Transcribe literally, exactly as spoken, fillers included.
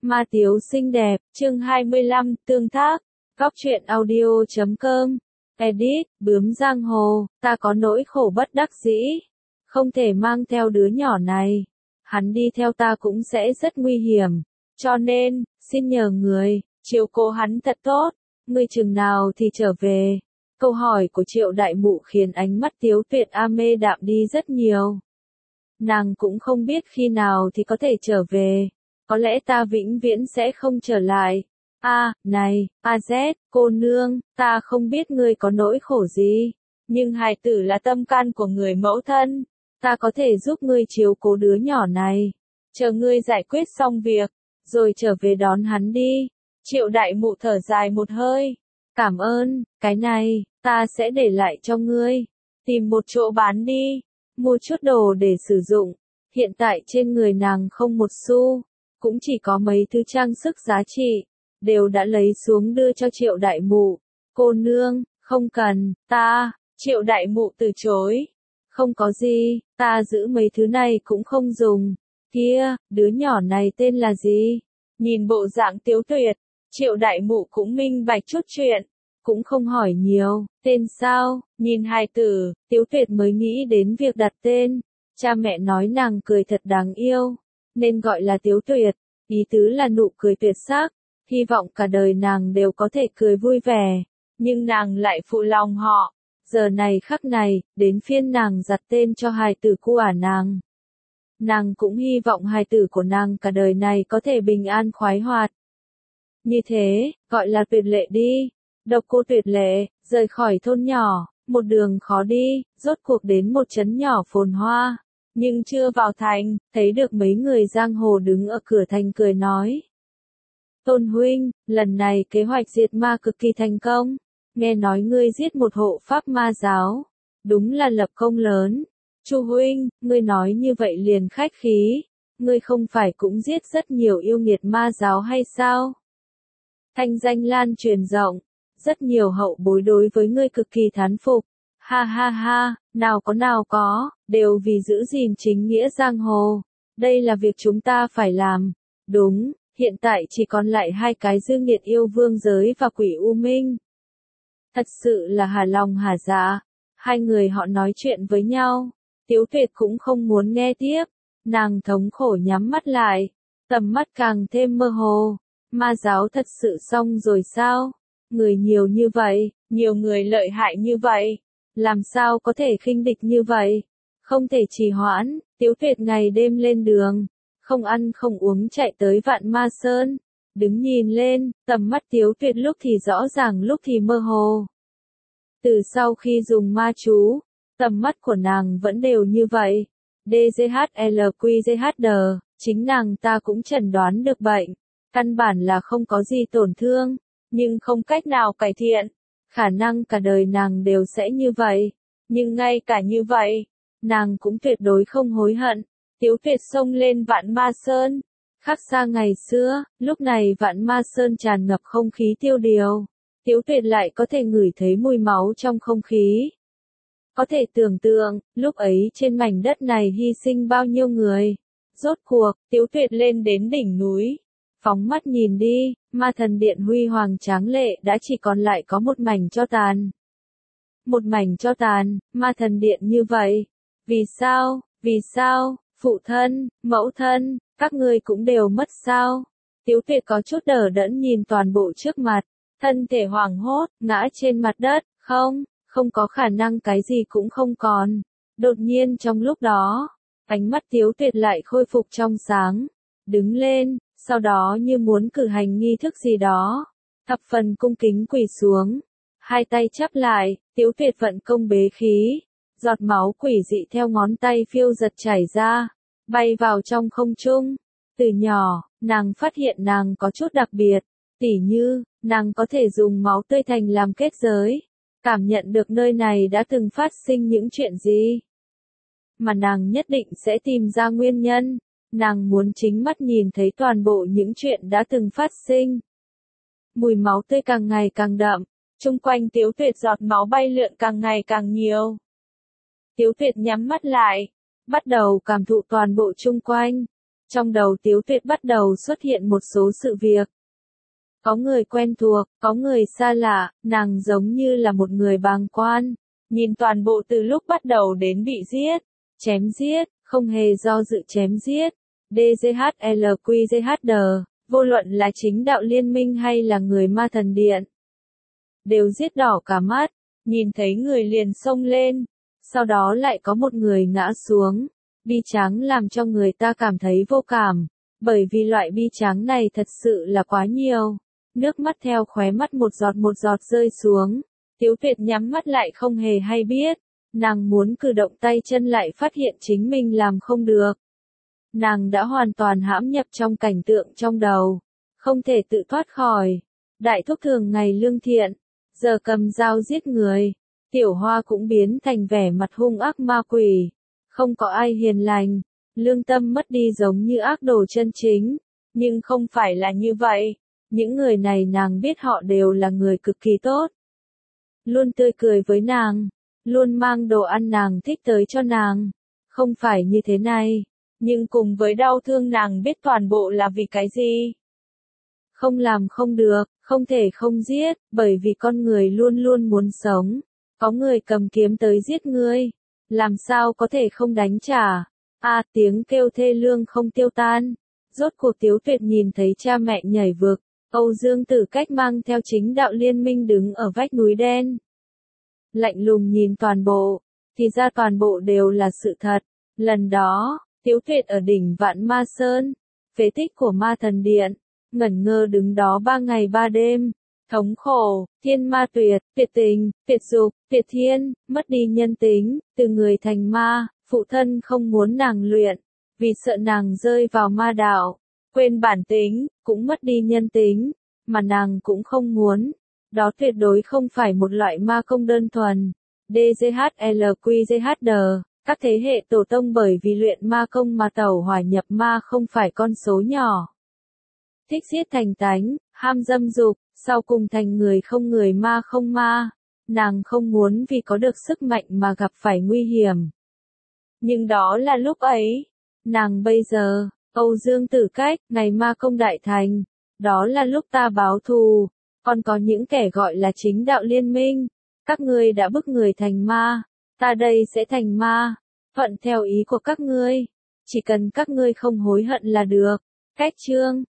Ma Tiếu xinh đẹp, chương hai mươi lăm, tương tác, góc truyện audio chấm com, edit, bướm giang hồ, ta có nỗi khổ bất đắc dĩ, không thể mang theo đứa nhỏ này, hắn đi theo ta cũng sẽ rất nguy hiểm, cho nên, xin nhờ người, chiếu cố hắn thật tốt, ngươi chừng nào thì trở về. Câu hỏi của Triệu Đại Mụ khiến ánh mắt Tiếu Tuyệt A mê đạm đi rất nhiều. Nàng cũng không biết khi nào thì có thể trở về. Có lẽ ta vĩnh viễn sẽ không trở lại. A, à, này, A Z, cô nương, ta không biết ngươi có nỗi khổ gì. Nhưng hài tử là tâm can của người mẫu thân. Ta có thể giúp ngươi chiếu cố đứa nhỏ này. Chờ ngươi giải quyết xong việc, rồi trở về đón hắn đi. Triệu Đại Mụ thở dài một hơi. Cảm ơn, cái này, ta sẽ để lại cho ngươi. Tìm một chỗ bán đi. Mua chút đồ để sử dụng. Hiện tại trên người nàng không một xu. Cũng chỉ có mấy thứ trang sức giá trị. Đều đã lấy xuống đưa cho Triệu Đại Mụ. Cô nương, không cần, ta. Triệu Đại Mụ từ chối. Không có gì, ta giữ mấy thứ này cũng không dùng. Kia, đứa nhỏ này tên là gì? Nhìn bộ dạng Tiếu Tuyệt. Triệu Đại Mụ cũng minh bạch chút chuyện, cũng không hỏi nhiều, tên sao, nhìn hài tử, Tiếu Tuyệt mới nghĩ đến việc đặt tên, cha mẹ nói nàng cười thật đáng yêu, nên gọi là Tiếu Tuyệt, ý tứ là nụ cười tuyệt sắc, hy vọng cả đời nàng đều có thể cười vui vẻ, nhưng nàng lại phụ lòng họ, giờ này khắc này, đến phiên nàng đặt tên cho hài tử của nàng. Nàng cũng hy vọng hài tử của nàng cả đời này có thể bình an khoái hoạt. Như thế, gọi là Tuyệt Lệ đi. Độc Cô Tuyệt Lệ, rời khỏi thôn nhỏ, một đường khó đi, rốt cuộc đến một trấn nhỏ phồn hoa. Nhưng chưa vào thành, thấy được mấy người giang hồ đứng ở cửa thành cười nói. Tôn huynh, lần này kế hoạch diệt ma cực kỳ thành công. Nghe nói ngươi giết một hộ pháp ma giáo. Đúng là lập công lớn. Chu huynh, ngươi nói như vậy liền khách khí. Ngươi không phải cũng giết rất nhiều yêu nghiệt ma giáo hay sao? Thanh danh lan truyền rộng, rất nhiều hậu bối đối với ngươi cực kỳ thán phục. Ha ha ha, nào có nào có, đều vì giữ gìn chính nghĩa giang hồ. Đây là việc chúng ta phải làm. Đúng, hiện tại chỉ còn lại hai cái dư nghiệt yêu vương giới và quỷ u minh. Thật sự là hà lòng hà dạ. Hai người họ nói chuyện với nhau. Tiếu Tuyệt cũng không muốn nghe tiếp. Nàng thống khổ nhắm mắt lại. Tầm mắt càng thêm mơ hồ. Ma giáo thật sự xong rồi sao? Người nhiều như vậy, nhiều người lợi hại như vậy, làm sao có thể khinh địch như vậy? Không thể trì hoãn, Tiếu Tuyệt ngày đêm lên đường, không ăn không uống chạy tới Vạn Ma Sơn, đứng nhìn lên, tầm mắt Tiếu Tuyệt lúc thì rõ ràng lúc thì mơ hồ. Từ sau khi dùng ma chú, tầm mắt của nàng vẫn đều như vậy. đê giê hát lờ quy giê hát đê, chính nàng ta cũng chẩn đoán được bệnh. Căn bản là không có gì tổn thương, nhưng không cách nào cải thiện. Khả năng cả đời nàng đều sẽ như vậy. Nhưng ngay cả như vậy, nàng cũng tuyệt đối không hối hận. Tiếu Tuyệt xông lên Vạn Ma Sơn. Khác xa ngày xưa, lúc này Vạn Ma Sơn tràn ngập không khí tiêu điều. Tiếu Tuyệt lại có thể ngửi thấy mùi máu trong không khí. Có thể tưởng tượng, lúc ấy trên mảnh đất này hy sinh bao nhiêu người. Rốt cuộc, Tiếu Tuyệt lên đến đỉnh núi. Phóng mắt nhìn đi, ma thần điện huy hoàng tráng lệ đã chỉ còn lại có một mảnh tro tàn. Một mảnh tro tàn, ma thần điện như vậy. Vì sao, vì sao, phụ thân, mẫu thân, các ngươi cũng đều mất sao? Tiếu Tuyệt có chút đờ đẫn nhìn toàn bộ trước mặt, thân thể hoảng hốt, ngã trên mặt đất, không, không có khả năng cái gì cũng không còn. Đột nhiên trong lúc đó, ánh mắt Tiếu Tuyệt lại khôi phục trong sáng, đứng lên. Sau đó như muốn cử hành nghi thức gì đó, thập phần cung kính quỳ xuống, hai tay chắp lại, Tiếu Tuyệt vận công bế khí, giọt máu quỷ dị theo ngón tay phiêu giật chảy ra, bay vào trong không trung. Từ nhỏ, nàng phát hiện nàng có chút đặc biệt, tỉ như, nàng có thể dùng máu tươi thành làm kết giới, cảm nhận được nơi này đã từng phát sinh những chuyện gì, mà nàng nhất định sẽ tìm ra nguyên nhân. Nàng muốn chính mắt nhìn thấy toàn bộ những chuyện đã từng phát sinh. Mùi máu tươi càng ngày càng đậm, chung quanh Tiếu Tuyệt giọt máu bay lượn càng ngày càng nhiều. Tiếu Tuyệt nhắm mắt lại, bắt đầu cảm thụ toàn bộ chung quanh. Trong đầu Tiếu Tuyệt bắt đầu xuất hiện một số sự việc. Có người quen thuộc, có người xa lạ, nàng giống như là một người bàng quan, nhìn toàn bộ từ lúc bắt đầu đến bị giết, chém giết, không hề do dự chém giết. đê giê hát lờ quy giê hát đê, vô luận là chính đạo liên minh hay là người ma thần điện, đều giết đỏ cả mắt, nhìn thấy người liền xông lên, sau đó lại có một người ngã xuống, bi tráng làm cho người ta cảm thấy vô cảm, bởi vì loại bi tráng này thật sự là quá nhiều, nước mắt theo khóe mắt một giọt một giọt rơi xuống, Tiếu Tuyệt nhắm mắt lại không hề hay biết, nàng muốn cử động tay chân lại phát hiện chính mình làm không được. Nàng đã hoàn toàn hãm nhập trong cảnh tượng trong đầu, không thể tự thoát khỏi. Đại thúc thường ngày lương thiện, giờ cầm dao giết người, Tiểu Hoa cũng biến thành vẻ mặt hung ác ma quỷ, không có ai hiền lành, lương tâm mất đi giống như ác đồ chân chính, nhưng không phải là như vậy, những người này nàng biết họ đều là người cực kỳ tốt. Luôn tươi cười với nàng, luôn mang đồ ăn nàng thích tới cho nàng, không phải như thế này, nhưng cùng với đau thương nàng biết toàn bộ là vì cái gì. Không làm không được, không thể không giết, bởi vì con người luôn luôn muốn sống. Có người cầm kiếm tới giết ngươi, làm sao có thể không đánh trả. À, tiếng kêu thê lương không tiêu tan. Rốt cuộc Tiếu Tuyệt nhìn thấy cha mẹ nhảy vực, Âu Dương Tử Cách mang theo chính đạo liên minh đứng ở vách núi đen. Lạnh lùng nhìn toàn bộ, thì ra toàn bộ đều là sự thật. Lần đó, Tiếu Tuyệt ở đỉnh Vạn Ma Sơn, phế tích của Ma Thần Điện, ngẩn ngơ đứng đó ba ngày ba đêm, thống khổ, thiên ma tuyệt, tuyệt tình, tuyệt dục, tuyệt thiên, mất đi nhân tính, từ người thành ma, phụ thân không muốn nàng luyện, vì sợ nàng rơi vào ma đạo, quên bản tính, cũng mất đi nhân tính, mà nàng cũng không muốn, đó tuyệt đối không phải một loại ma công đơn thuần. đê giê hát lờ quy giê hát đê, các thế hệ tổ tông bởi vì luyện ma công mà tẩu hỏa nhập ma không phải con số nhỏ. Thích giết thành tánh, ham dâm dục, sau cùng thành người không người ma không ma, nàng không muốn vì có được sức mạnh mà gặp phải nguy hiểm. Nhưng đó là lúc ấy, nàng bây giờ, Âu Dương Tử Cách, ngày ma công đại thành, đó là lúc ta báo thù, còn có những kẻ gọi là chính đạo liên minh, các ngươi đã bức người thành ma, ta đây sẽ thành ma, thuận theo ý của các ngươi, chỉ cần các ngươi không hối hận là được. Cách chương